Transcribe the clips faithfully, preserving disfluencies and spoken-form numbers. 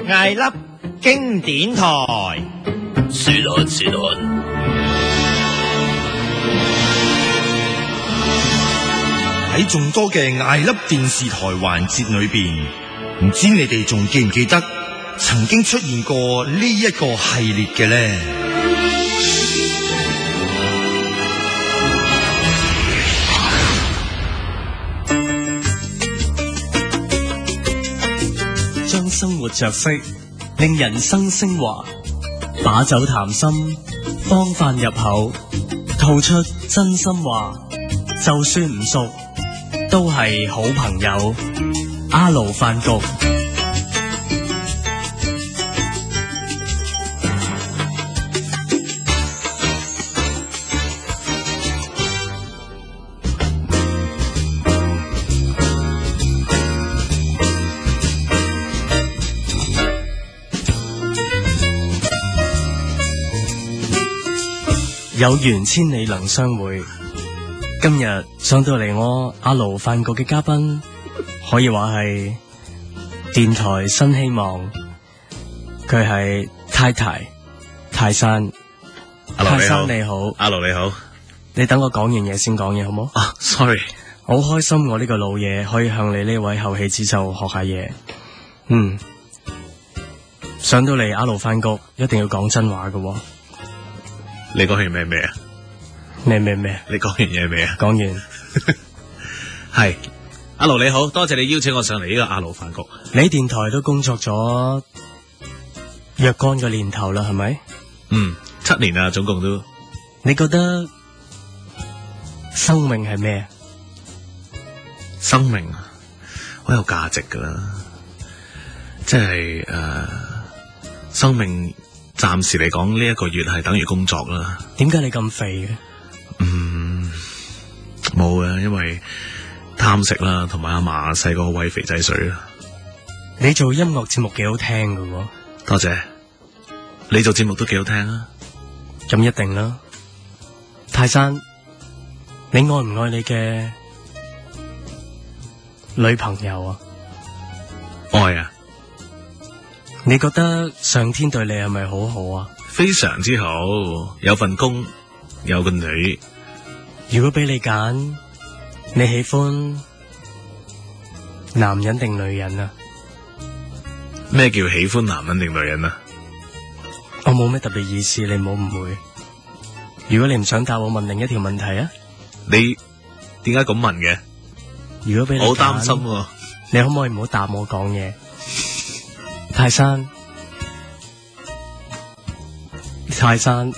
艾粒經典台， 說看說看。 喺眾多嘅艾粒電視台環節裏邊，唔知你哋仲記唔記得曾經出現過呢一個系列嘅呢？ 將生活着色，令人生升華，把酒談心，方飯入口，吐出真心話，就算唔熟都係好朋友。阿盧飯局。有緣千里能相會。今日上到嚟我阿盧飯局嘅嘉賓，可以話係電台新希望。佢係泰泰泰山。泰山你好， 阿盧你好。 你等我講完嘢先講嘢好冇？ 啊 ，sorry， 好開心我呢個老嘢可以向你呢位後起之秀學下嘢。嗯，上到嚟阿盧飯局一定要講真話㗎。 你講完咩咩啊？ 咩咩咩？ 你講完嘢未啊？ 講完。 係阿盧你好，多謝你邀請我上嚟呢個阿盧飯局。 你喺電台都工作咗若干個年頭啦，係咪？ 嗯，七年啦，總共都。 你覺得生命係咩？ 生命好有價值噶啦，即係誒、呃，生命。暫時嚟講，呢一個月係等於工作啦。 點解你咁肥嘅？ 嗯，冇啊，因為貪食啦，同埋阿嫲細個餵肥仔水啦。 你做音樂節目幾好聽噶喎。 多謝。你做節目都幾好聽啊。 咁一定啦。泰山，你愛唔愛你嘅女朋友啊？ 愛啊。 你覺得上天對你係咪好好啊？ 非常之好，有份工，有個女。 如果俾你揀，你喜歡男人定女人啊？ 咩叫喜歡男人定女人啊？ 我冇咩特別意思，你唔好誤會。如果你唔想答我，問另一條問題啊？ 你點解咁問嘅？ 如果俾你揀， 我好擔心啊。 你可唔可以唔好答我講嘢？泰山，泰山，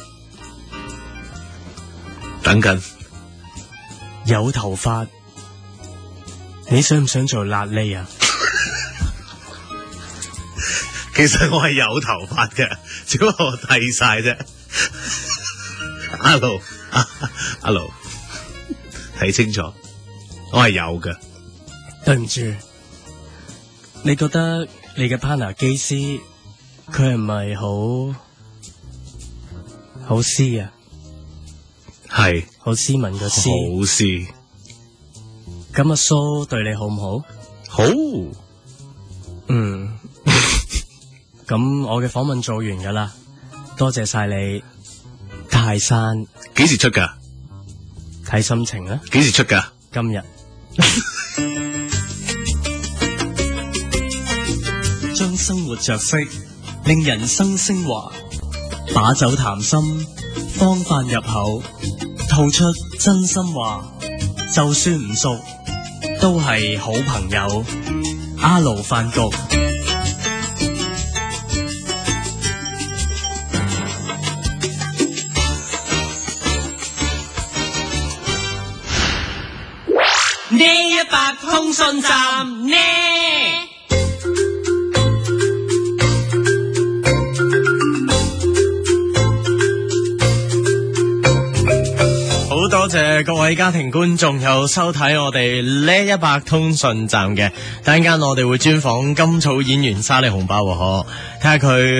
等緊。 有頭髮，你想唔想做辣痢啊？ 其實我係有頭髮嘅，只不過我剃晒啫。阿盧，阿盧，睇清楚，我係有嘅。 對唔住，你覺得你嘅 partner 機師佢係咪好好斯啊？ 係好斯文嘅斯， 好斯。 咁阿蘇對你好唔好？ 好。 嗯。咁我嘅訪問做完噶啦，多謝晒你，泰山。 幾時出噶？ 睇心情啊。 幾時出噶？ 今日。將生活着色，令人生升華。把酒談心，方飯入口，吐出真心話。就算唔熟，都係好朋友。阿盧飯局。 呢一百通訊站呢？ 好多謝各位家庭觀眾有收睇我哋呢一百通訊站嘅，等陣間我哋會專訪甘草演員沙利紅包喎，睇下佢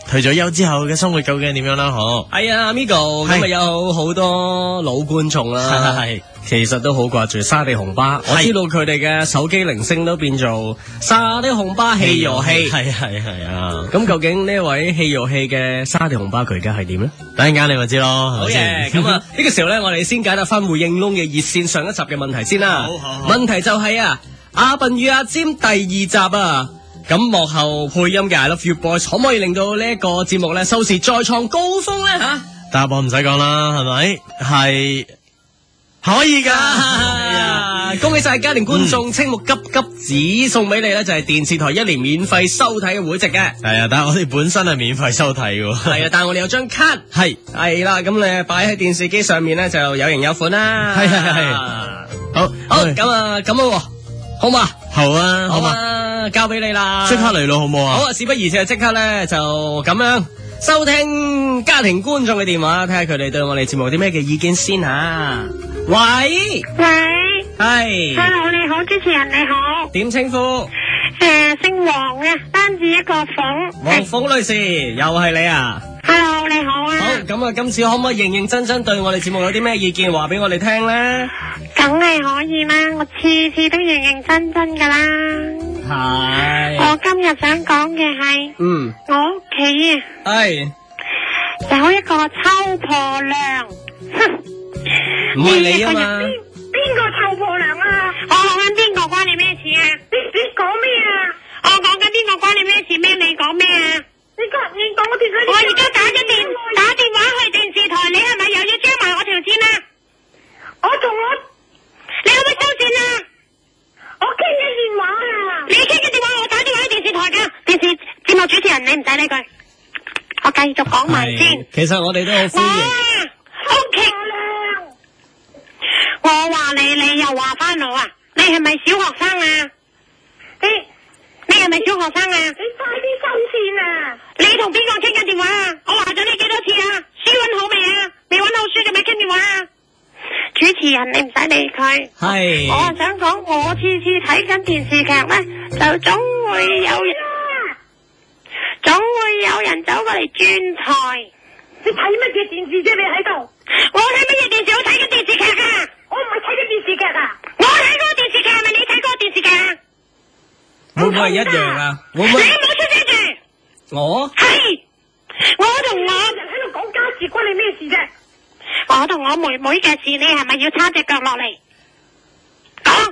退咗休之後嘅生活究竟點樣啦？嗬， 係啊，Amigo，咁啊有好多老觀眾啦，係，其實都好掛住沙地紅巴。我知道佢哋嘅手機鈴聲都變做沙地紅巴戲遊戲， 係係係啊。 咁究竟呢位戲遊戲嘅沙地紅巴佢而家係點咧？ 等陣間你咪知咯， 好嘅，咁啊呢個時候咧，我哋先解答翻回應窿嘅熱線上一集嘅問題先啦。 好好好， 問題就係啊，阿笨與阿尖第二集啊。咁幕後配音嘅 I Love You Boys 可唔可以令到呢一個節目咧收視再創高峰咧吓？ 答案唔使講啦，係咪？係可以噶。 啊、恭喜晒家庭觀眾，青木急急子送俾你咧，就係電視台一年免費收睇嘅會籍嘅。 係啊，但係我哋本身係免費收睇嘅。 係啊，但係我哋有張卡。係係啦，咁你擺喺電視機上面咧就有型有款啦。係係係。好，好咁啊，咁啊，好嘛？ 好啊，好嘛。 交俾你啦， 即刻嚟咯，好唔好啊？ 好啊，事不宜遲，即刻咧就咁樣收聽家庭觀眾嘅電話，睇下佢哋對我哋節目有啲咩嘅意見先吓。喂喂， 係 ，Hello， 你好，主持人你好， 點稱呼？ 誒、呃，姓黃嘅，單字一個鳳。 黃鳳女士，又係你啊 ？Hello， 你好啊。 好，咁啊，今次可唔可以認認真真對我哋節目有啲咩意見話俾我哋聽咧？ 梗係可以啦，我次次都認認真真噶啦。 係。 我今日想講嘅係， 嗯， 我屋企啊， 係有一個秋婆娘， 唔係你啊嘛？ 邊個臭婆娘啊？我講緊邊個關你咩事啊？你你講咩啊？我講緊邊個關你咩事咩？你講咩啊？你講你講我電話。我而家打緊電打電話去電視台，你係咪又要將埋我條線啊？我同我，你可唔可以收線啊？我傾緊電話啊！你傾緊電話，我打電話去電視台噶。電視節目主持人，你唔使理佢，我繼續講埋先。 其實我哋都好歡迎。 屋企娘，我話你，你又話翻我啊？你係咪小學生啊？你你係咪小學生啊？你快啲收線啊！你同邊個傾緊電話啊？我話咗你幾多次啊？書溫好未啊？未溫好書就咪傾電話啊？主持人，你唔使理佢。 係。 我係想講，我次次睇緊電視劇咧，就總會有人，總會有人走過嚟轉台。你睇乜嘢電視啫？你喺度？我睇乜嘢電視？我睇緊電視劇啊！我唔係睇緊電視劇啊！我睇嗰個電視劇係咪你睇嗰個電視劇啊？ 會唔會係一樣啊？會唔會？ 你冇出聲住！ 我係我同我人喺度講家事，關你咩事啫？我同我妹妹嘅事，你係咪要叉隻腳落嚟講？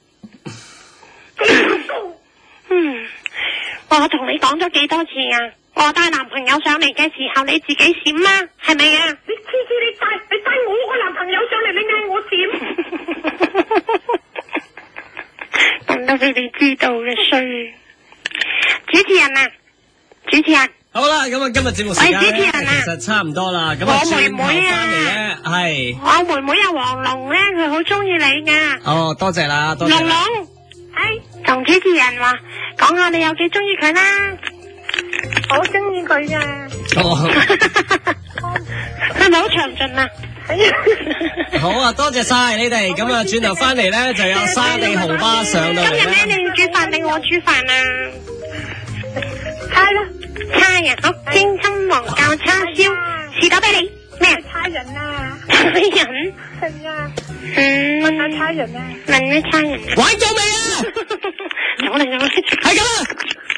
嗯，我同你講咗幾多次啊？我帶男朋友上嚟嘅時候，你自己閃啦，係咪啊？你次次你帶你帶我個男朋友上嚟，你嗌我閃，等得俾你知道嘅衰。主持人啊，主持人。 好啦，咁啊，今日節目時間咧，其實差唔多啦。咁啊， 我妹妹啊， 係我妹妹啊，黃龍咧，佢好中意你噶。 哦，多謝啦，多謝。 龍龍，係同主持人話，講下你有幾中意佢啦。好中意佢噶。 哦， 係咪好詳盡啊？ 好啊，多謝晒你哋。咁啊，轉頭翻嚟咧就有沙地紅巴上到嚟咧。 今日咧，你要煮飯定我煮飯啊？猜啦。差人，好清心黃教叉燒，士多啤梨咩啊？差人啊！差人係啊！嗯，問下差人啊！問咩差人啊？ 玩夠未啊？ 走嚟走嚟， 係咁啦！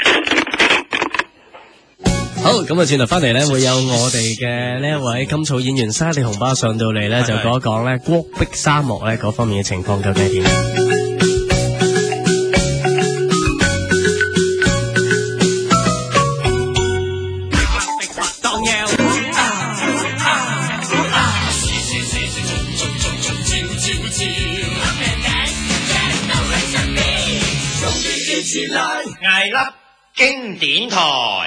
好，咁啊，轉頭翻嚟咧，會有我哋嘅呢一位甘草演員沙地紅巴上到嚟咧，就講一講咧戈壁沙漠咧嗰方面嘅情況究竟係點。 艾粒經典台，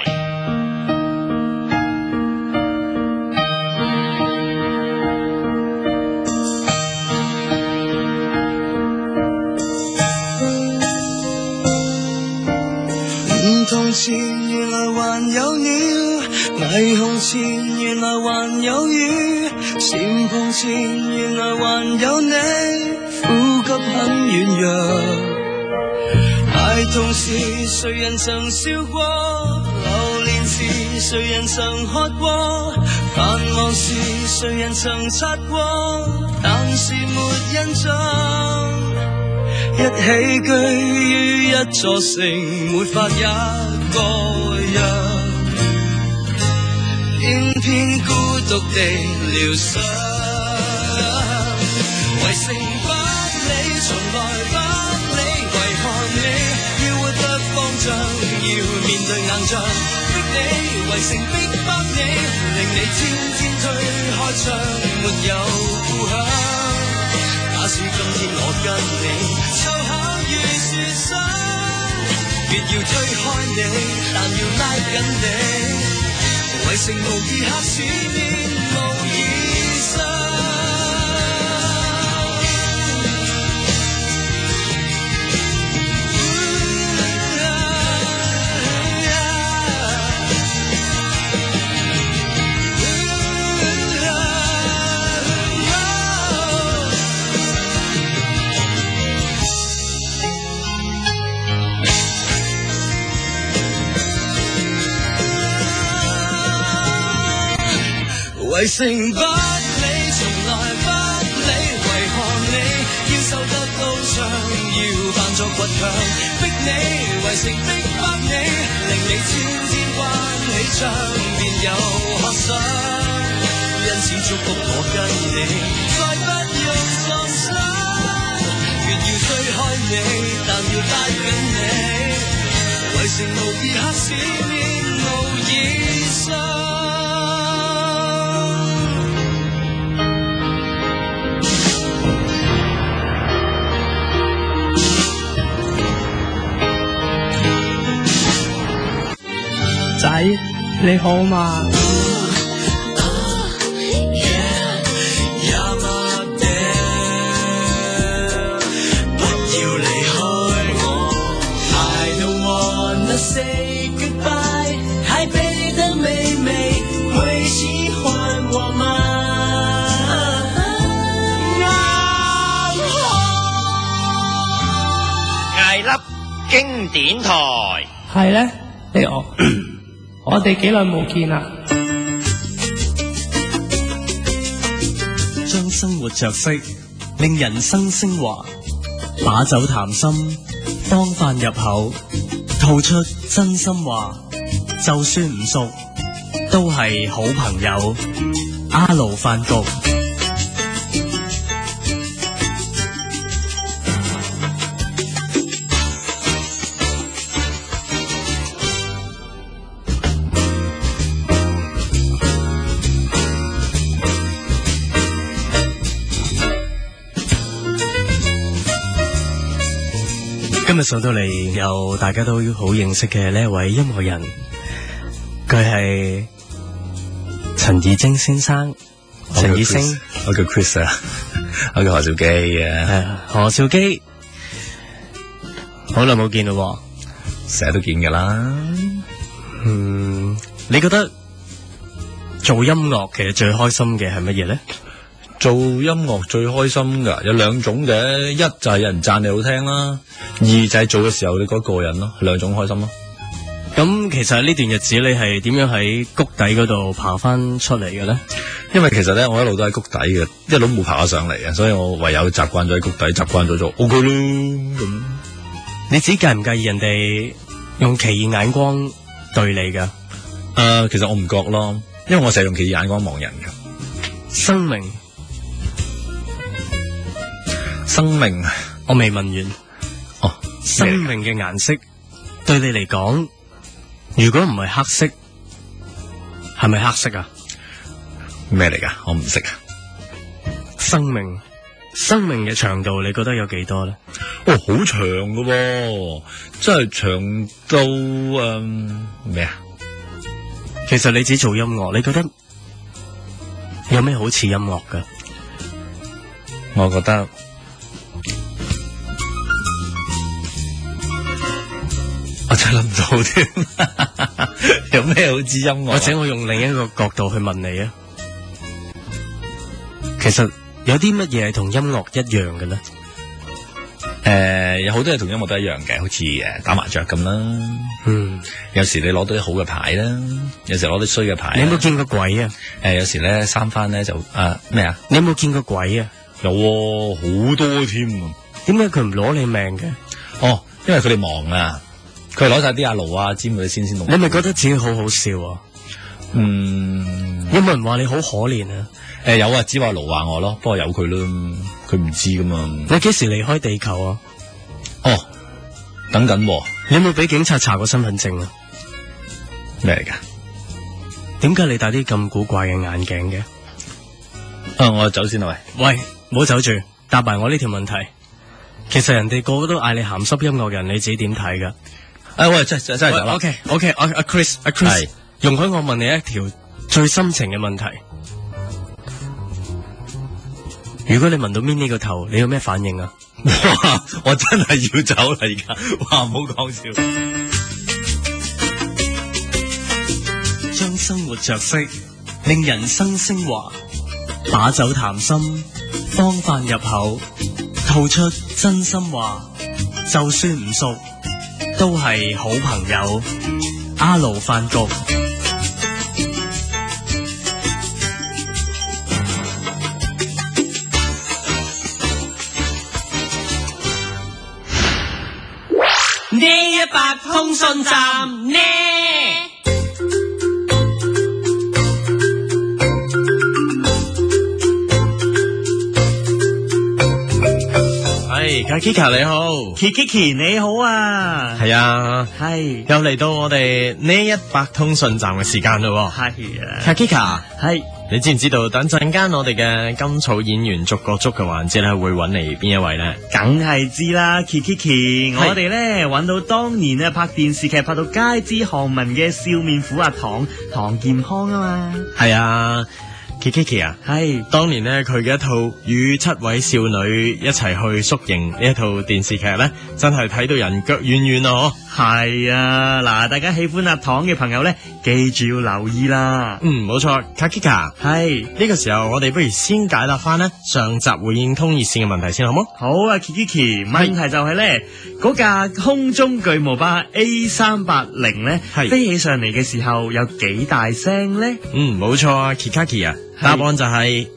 梧桐前原來還有鳥，霓虹前原來還有雨，蟬棚前原來還有你，呼吸很軟弱。 孩童時誰人曾笑過，流連時誰人曾喝過，繁忙時誰人曾擦過，但是沒印象。一起居於一座城，沒法一個人，偏偏孤獨地療傷。為成不理，從來不理，為何你要活得慌張，要面對硬仗，逼你圍城逼迫你，令你天天推開窗，沒有故鄉。假使今天我跟你就巧遇樹上，別要推開你，但要拉緊你，圍城無意黑市面無以上。為城不理，從來不理，為何你要受得刀傷，要扮作倔強，逼你圍城逼迫你，令你天天關起窗，便有學想。因此祝福我跟你，再不用撞傷，越要推開你，但要拉緊你，圍城無意黑市面無以上。 仔，你好嘛？ 不要離開我 I don't wanna say goodbye， 台北的妹妹會喜歡我嗎？ 藝粒經典台係咧，你我我哋幾耐冇見啦？ 將生活着色，令人生升華，把酒談心，當飯入口，吐出真心話，就算唔熟，都係好朋友。阿盧飯局。今日上到嚟有大家都好認識嘅呢一位音樂人，佢係陳綺貞先生。陳綺貞， 我叫 Chris 啊，我叫何兆基嘅。 係啊，何兆基，好耐冇見咯， 成日都見噶啦。 嗯，你覺得做音樂其實最開心嘅係乜嘢咧？ 做音樂最開心噶有兩種嘅，一就係有人讚你好聽啦，二就係做嘅時候你覺得過癮咯，兩種開心咯。 咁其實呢段日子你係點樣喺谷底嗰度爬翻出嚟嘅咧？ 因為其實咧我一路都喺谷底嘅，一路冇爬咗上嚟嘅，所以我唯有習慣咗喺谷底，習慣咗做 O K 咯咁。 你自己介唔介意人哋用奇異眼光對你噶？誒、 呃，其實我唔覺咯，因為我成日用奇異眼光望人嘅。 生命。 生命， 我未問完。 哦， 生命嘅顏色對你嚟講，如果唔係黑色，係咪黑色啊？ 咩嚟噶？我唔識啊。 生命，生命嘅長度，你覺得有幾多咧？ 哦，好長噶喎，真係長到誒咩啊？ 其實你只做音樂，你覺得有咩好似音樂噶？ 我覺得。我真係諗唔到添，有咩好似音樂？ 或者我用另一個角度去問你啊，其實有啲乜嘢係同音樂一樣嘅咧？ 誒，有好多嘢同音樂都一樣嘅，好似誒打麻雀咁啦。 嗯， 有時你攞到啲好嘅牌啦，有時攞啲衰嘅牌。 你有冇見過鬼啊？ 誒，有時咧三番咧就誒咩啊？ 你有冇見過鬼啊？ 有喎，好多添。 點解佢唔攞你命嘅？ 哦，因為佢哋忙啊，佢哋攞晒啲阿盧啊、尖嗰啲先先弄。 你咪覺得自己好好笑啊？ 嗯， 有冇人話你好可憐啊？ 誒、呃，有啊，只話盧話我咯，不過由佢咯，佢唔知噶嘛。 你幾時離開地球啊？ 哦，等緊、啊。 你有冇俾警察查過身份證啊？ 咩嚟噶？ 點解你戴啲咁古怪嘅眼鏡嘅？ 啊，我走先啦，喂。 喂，唔好走住，答埋我呢條問題。其實人哋個個都嗌你鹹濕音樂人，你自己點睇噶？ 誒，喂，真真真係走啦。 OK OK，阿阿 Chris，阿 Chris，容許我問你一條最深情嘅問題。如果你聞到 Minnie 個頭，你有咩反應啊？ 哇！我真係要走啦，而家哇，唔好講笑。 將生活着色，令人生升華。把酒談心，方飯入口，吐出真心話。就算唔熟，都係好朋友。阿盧飯局。 呢一百通訊站呢？ 係，卡 Kika 你好 ，Kiki 你好啊， 係啊， 係又嚟到我哋呢一百通訊站嘅時間咯， 係啊， 卡 Kika 係。 你知唔知道等陣間我哋嘅甘草演員逐個捉嘅環節咧，會揾嚟邊一位咧？ 梗係知啦 ，Kiki，我哋咧揾到當年咧拍電視劇拍到街知巷聞嘅笑面虎阿唐唐健康啊嘛。 係啊。Kiki 啊， 係當年咧佢嘅一套與七位少女一齊去宿營呢一套電視劇咧，真係睇到人腳軟軟啊！ 係啊，嗱，大家喜歡阿唐嘅朋友咧，記住要留意啦。 嗯，冇錯，Kika 係呢個時候我哋不如先解答翻呢上集回應通熱線嘅問題先好冇？ 好啊 ，Kiki， 問題就係咧嗰架空中巨無霸 A 三八零咧飛起上嚟嘅時候有幾大聲咧？ 嗯，冇錯啊 ，Kiki 啊。答案就係、是、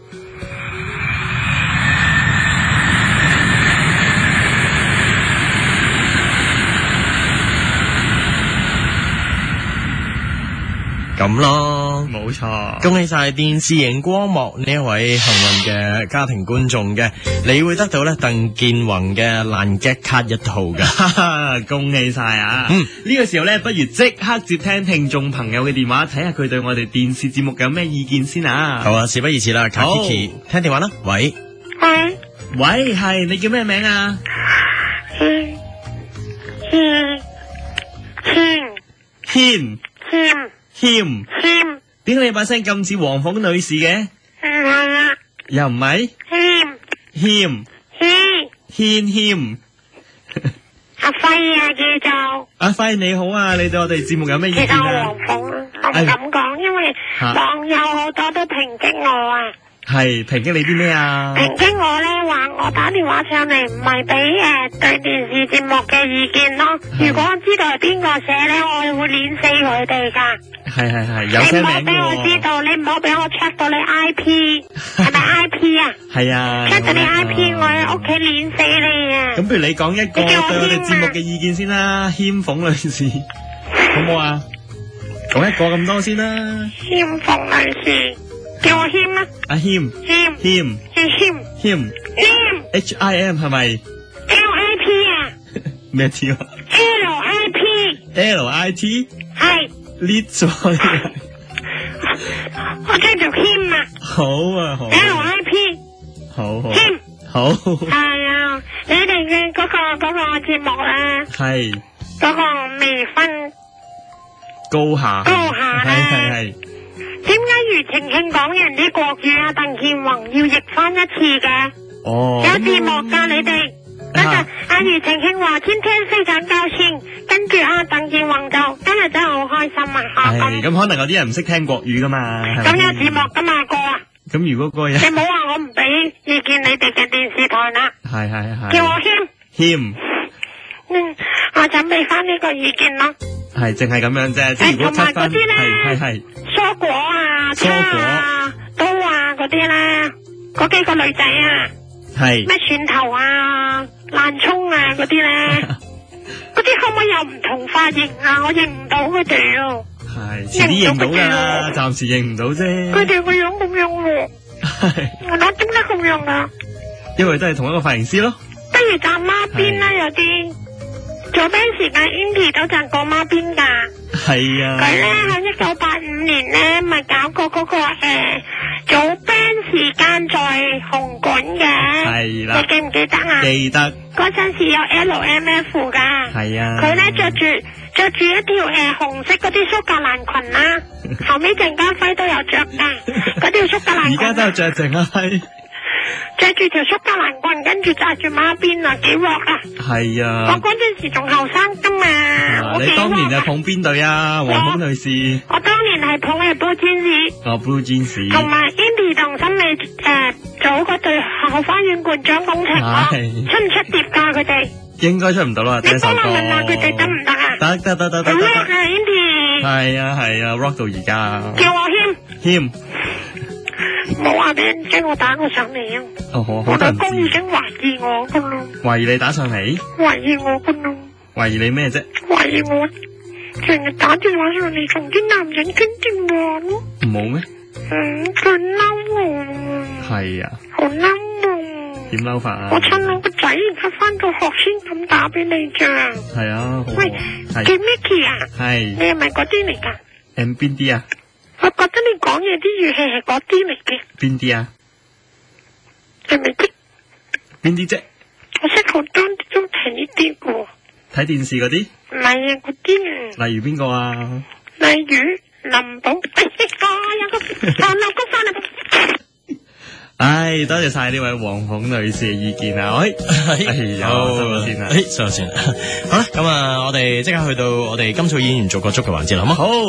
咁咯， 冇錯。 恭喜晒電視熒光幕呢一位幸運嘅家庭觀眾嘅，你會得到咧鄧健泓嘅爛 gag 卡一套嘅， 恭喜晒啊！ 嗯， 呢個時候咧，不如即刻接聽聽眾朋友嘅電話，睇下佢對我哋電視節目有咩意見先啊！ 好啊，事不宜遲啦，卡 Kiki 聽電話啦，喂， 喂， 喂，係你叫咩名啊？ 軒軒軒軒軒謙謙，點解你把聲咁似黃鳳女士嘅？ 唔係啊， 又唔係？ 謙謙軒軒謙， 阿輝啊，叫做阿輝你好啊，你對我哋節目有咩意見啊？ 其實我黃鳳，我唔敢講，因為網友好多都抨擊我啊。 係抨擊你啲咩啊？ 抨擊我咧，話我打電話上嚟唔係俾誒對電視節目嘅意見咯。如果我知道係邊個寫咧，我會碾死佢哋噶。 係係係，有聲名嘅。 你唔好俾我知道，你唔好俾我 check 到你 I P， 係咪 I P 啊？ 係啊。 check 到你 I P， 我喺屋企碾死你啊！ 咁不如你講一個對我哋節目嘅意見先啦，謙鳳女士，好唔好啊？講一個咁多先啦。 謙鳳女士。叫我謙啦， 阿謙， 謙謙， 謙謙，H I M 係咪 ？L I P 啊？ 咩字啊 ？L I P，L I T 係 ，lead 咗。 我叫做謙啊。 好啊，好。 L I P， 好好。 謙， 好。 係啊，你哋嘅嗰個嗰個節目咧， 係嗰個未分高下， 高下咧， 係係係。 點解庾澄慶講人啲國語啊，鄧健泓要譯翻一次嘅？ 哦， 有字幕噶你哋。跟住阿庾澄慶話天天非常高興，跟住阿鄧健泓就今日真係好開心啊！ 係咁，可能有啲人唔識聽國語噶嘛。 咁有字幕噶嘛，哥啊！ 咁如果嗰個人， 你唔好話我唔俾意見你哋嘅電視台啦。 係係係。 叫我謙謙。 嗯，我想俾翻呢個意見咯。 係淨係咁樣啫，即係如果同埋 cut 翻， 嗰啲咧係係係蔬果啊、叉啊、刀啊嗰啲咧，嗰幾個女仔啊， 係咩蒜頭啊、爛葱啊嗰啲咧，嗰啲可唔可以有唔同髮型啊？我認唔到佢哋啊。 係遲啲認到㗎啦，暫時認唔到啫。 佢哋個樣咁樣喎，我諗點解咁樣啊？ 因為都係同一個髮型師咯。 不如紮孖辮啦，有啲做 band 時間 Indy 都紮過孖辮㗎。 係啊。 佢咧喺一九八五年咧，咪搞過嗰、嗰個誒、呃、做 band 時間在紅館嘅。係啦。你記唔記得啊？ 記得。 嗰陣時有 L M F 㗎。係啊。佢咧着住着住一條誒、呃、紅色嗰啲蘇格蘭裙啦，後尾鄭家輝都有着㗎，嗰條蘇格蘭裙。而家都有着鄭家輝。着住條蘇格蘭棍，跟住紮住孖辮啊，幾鑊啊！係啊！我嗰陣時仲後生噶嘛， 你當年係捧邊隊啊？黃蜂女士。 我當年係捧嘅 Blue Jeans。 哦 Blue Jeans。 同埋 Indy 同森美誒組嗰隊後花園冠獎工程咯，出唔出碟噶佢哋？應該出唔到啦，第一首歌。你幫我問下佢哋得唔得啊？得得得得得。好叻啊 Indy！係啊係啊 ，rock 到而家。叫我謙。謙。冇話俾人知我打我上嚟啊！哦，好，我老公已經懷疑我噶啦。懷疑你打上嚟？懷疑我噶啦。懷疑你咩啫？懷疑我成日打電話上嚟同啲男人傾電話咯。冇咩？嗯，佢嬲我。係啊。好嬲啊！點嬲法啊？我趁我個仔而家翻到學先咁打俾你咋。係啊。喂，叫 Micky 啊？係。你係咪嗰啲嚟噶？誒，邊啲啊？我覺得你講嘢啲語氣係嗰啲嚟嘅。邊啲啊？係咪啲？邊啲啫？我識好多都睇呢啲嘅。睇電視嗰啲？唔係啊，嗰啲。例如邊個啊？例如林寶。哎呀，有個我老公翻嚟。唉，多謝晒呢位黃鳳女士嘅意見啊！喂，哎呀，收咗先啦，哎，收咗先啦。好啦，咁啊，我哋即刻去到我哋今次演員做個足嘅環節啦，好嗎？好。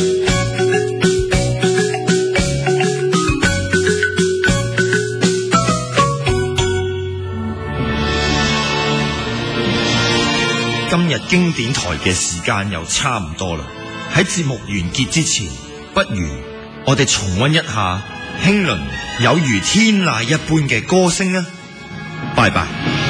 今日經典台嘅時間又差唔多啦，喺節目完結之前，不如我哋重溫一下興倫有如天籟一般嘅歌聲啊！拜拜。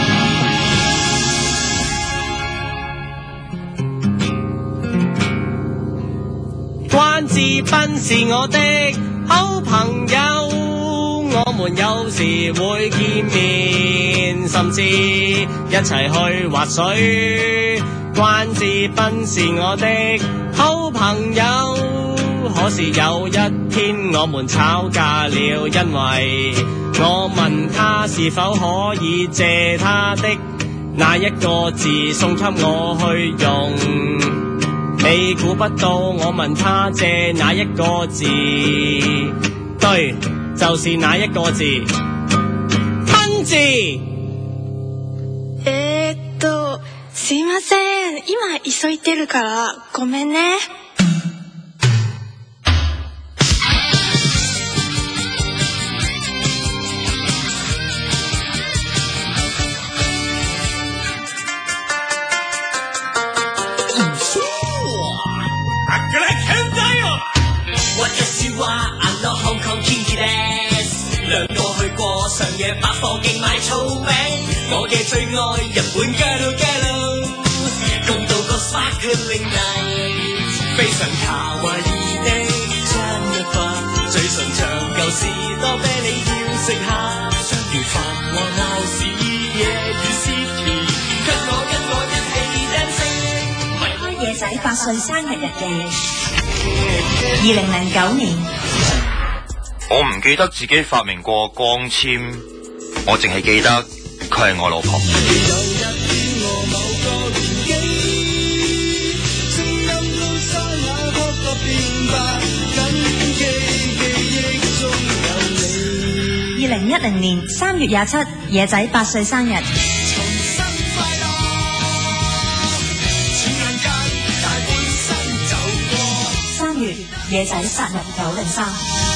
關智斌是我的好朋友，我們有時會見面，甚至一齊去滑水。關智斌是我的好朋友，可是有一天我們吵架了，因為我問他是否可以借他的那一個字送給我去用，你估不到我問他借那一個字，對，就是那一個字，斌字。 えーっと、すいません。今急いでるからごめんね。 私はあの香港天気です。兩個去過上野百貨徑買草莓，我嘅最愛日本 Galo Galo， 共度個 sparkling night， 非常卡哇伊的餐一飯，最順暢舊士多啤梨要食下，相遇繁華鬧市夜與 city， 跟我跟我一起 dancing。 離開野仔八歲生日日記。二零零九年， 我唔記得自己發明過光纖，我淨係記得佢係我老婆。 二零一零年三月廿七，野仔八歲生日。三月，野仔殺入九零三。